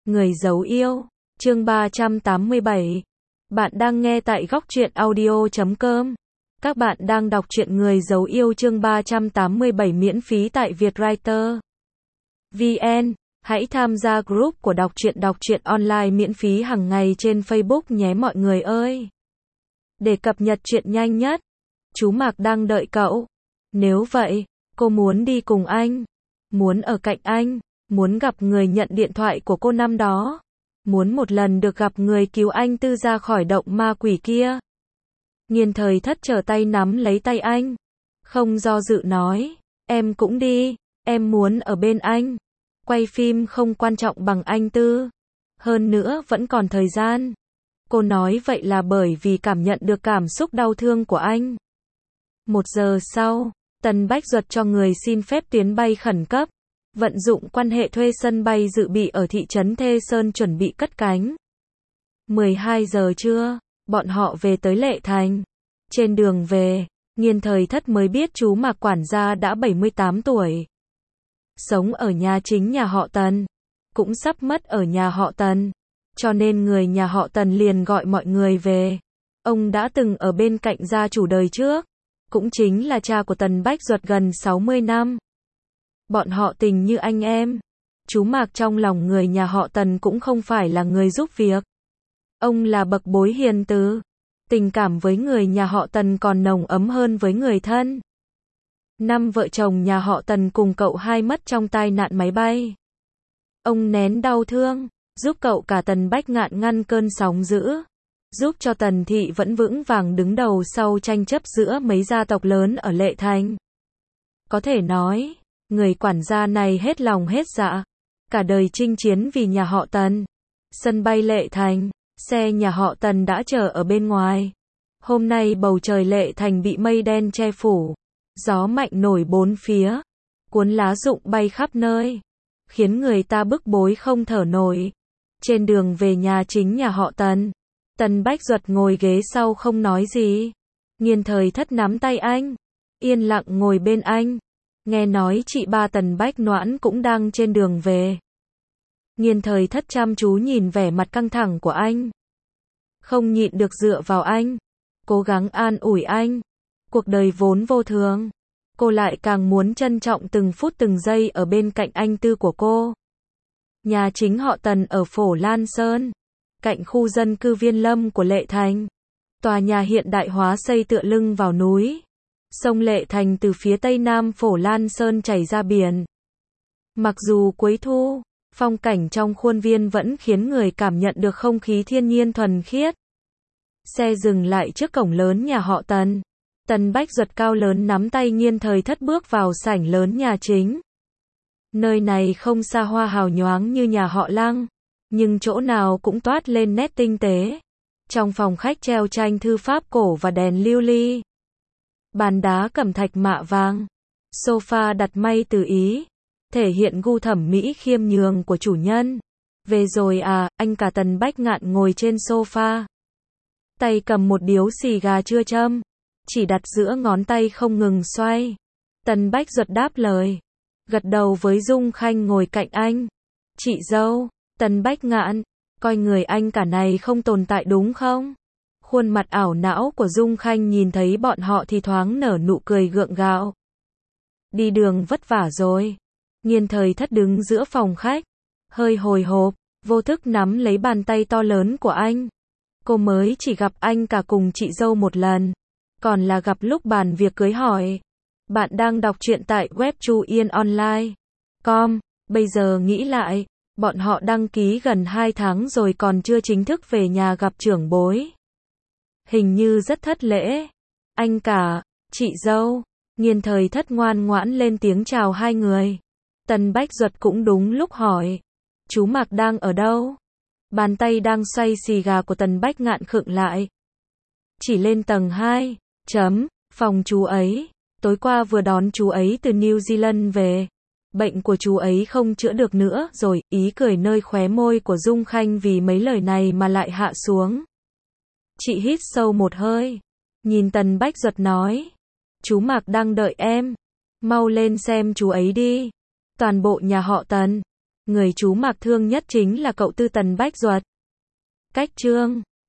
Người dấu yêu, chương 387. Bạn đang nghe tại Góc Truyện Audio.com. Các bạn đang đọc truyện Người dấu yêu chương 387 miễn phí tại Vietwriter VN. Hãy tham gia group của đọc truyện online miễn phí hàng ngày trên Facebook nhé mọi người ơi. Để cập nhật truyện nhanh nhất, chú Mạc đang đợi cậu. Nếu vậy, cô muốn đi cùng anh, muốn ở cạnh anh, muốn gặp người nhận điện thoại của cô năm đó, muốn một lần được gặp người cứu anh Tư ra khỏi động ma quỷ kia. Nghiên Thời Thất trở tay nắm lấy tay anh, không do dự nói, em cũng đi, em muốn ở bên anh. Quay phim không quan trọng bằng anh Tư, hơn nữa vẫn còn thời gian. Cô nói vậy là bởi vì cảm nhận được cảm xúc đau thương của anh. 1 giờ sau, Tần Bách Duật cho người xin phép tuyến bay khẩn cấp, vận dụng quan hệ thuê sân bay dự bị ở thị trấn Thê Sơn chuẩn bị cất cánh. 12 giờ trưa, bọn họ về tới Lệ Thành. Trên đường về, Nghiên Thời Thất mới biết chú Mạc quản gia đã 78 tuổi. Sống ở nhà chính nhà họ Tần, cũng sắp mất ở nhà họ Tần, cho nên người nhà họ Tần liền gọi mọi người về. Ông đã từng ở bên cạnh gia chủ đời trước, cũng chính là cha của Tần Bách Duật gần 60 năm. Bọn họ tình như anh em. Chú Mạc trong lòng người nhà họ Tần cũng không phải là người giúp việc. Ông là bậc bối hiền từ. Tình cảm với người nhà họ Tần còn nồng ấm hơn với người thân. 5 vợ chồng nhà họ Tần cùng cậu hai mất trong tai nạn máy bay. Ông nén đau thương, giúp cậu cả Tần Bách Ngạn ngăn cơn sóng dữ, giúp cho Tần Thị vẫn vững vàng đứng đầu sau tranh chấp giữa mấy gia tộc lớn ở Lệ Thành. Có thể nói, người quản gia này hết lòng hết dạ, cả đời chinh chiến vì nhà họ Tần. Sân bay Lệ Thành, xe nhà họ Tần đã chờ ở bên ngoài. Hôm nay bầu trời Lệ Thành bị mây đen che phủ, gió mạnh nổi bốn phía, cuốn lá rụng bay khắp nơi, khiến người ta bức bối không thở nổi. Trên đường về nhà chính nhà họ Tần, Tần Bách Duật ngồi ghế sau không nói gì. Nghiên Thời Thất nắm tay anh, yên lặng ngồi bên anh. Nghe nói chị ba Tần Bách Noãn cũng đang trên đường về. Nghiên Thời Thất chăm chú nhìn vẻ mặt căng thẳng của anh, không nhịn được dựa vào anh, cố gắng an ủi anh. Cuộc đời vốn vô thường, cô lại càng muốn trân trọng từng phút từng giây ở bên cạnh anh Tư của cô. Nhà chính họ Tần ở Phổ Lan Sơn, cạnh khu dân cư Viên Lâm của Lệ Thành. Tòa nhà hiện đại hóa xây tựa lưng vào núi. Sông Lệ Thành từ phía tây nam Phổ Lan Sơn chảy ra biển. Mặc dù cuối thu, phong cảnh trong khuôn viên vẫn khiến người cảm nhận được không khí thiên nhiên thuần khiết. Xe dừng lại trước cổng lớn nhà họ Tần. Tần Bách Duật cao lớn nắm tay Nghiên Thời Thất bước vào sảnh lớn nhà chính. Nơi này không xa hoa hào nhoáng như nhà họ Lăng, nhưng chỗ nào cũng toát lên nét tinh tế. Trong phòng khách treo tranh thư pháp cổ và đèn lưu ly. Bàn đá cẩm thạch mạ vàng. Sofa đặt may từ Ý, thể hiện gu thẩm mỹ khiêm nhường của chủ nhân. Về rồi à, anh cả Tần Bách Ngạn ngồi trên sofa. Tay cầm một điếu xì gà chưa châm, chỉ đặt giữa ngón tay không ngừng xoay. Tần Bách Duật đáp lời, gật đầu với Dung Khanh ngồi cạnh anh. Chị dâu, Tần Bách Ngạn, coi người anh cả này không tồn tại đúng không? Khuôn mặt ảo não của Dung Khanh nhìn thấy bọn họ thì thoáng nở nụ cười gượng gạo. Đi đường vất vả rồi. Nghiên Thời Thất đứng giữa phòng khách, hơi hồi hộp, vô thức nắm lấy bàn tay to lớn của anh. Cô mới chỉ gặp anh cả cùng chị dâu một lần, còn là gặp lúc bàn việc cưới hỏi. Bạn đang đọc truyện tại web chuyenonline.com. Bây giờ nghĩ lại, bọn họ đăng ký gần 2 tháng rồi còn chưa chính thức về nhà gặp trưởng bối. Hình như rất thất lễ. Anh cả, chị dâu. Nghiên Thời Thất ngoan ngoãn lên tiếng chào hai người. Tần Bách Duật cũng đúng lúc hỏi, chú Mạc đang ở đâu? Bàn tay đang xoay xì gà của Tần Bách Ngạn khựng lại. Chỉ lên tầng 2, phòng chú ấy. Tối qua vừa đón chú ấy từ New Zealand về. Bệnh của chú ấy không chữa được nữa rồi. Ý cười nơi khóe môi của Dung Khanh vì mấy lời này mà lại hạ xuống. Chị hít sâu một hơi, nhìn Tần Bách Duật nói, chú Mạc đang đợi em, mau lên xem chú ấy đi. Toàn bộ nhà họ Tần, người chú Mạc thương nhất chính là cậu Tư Tần Bách Duật. Cách chương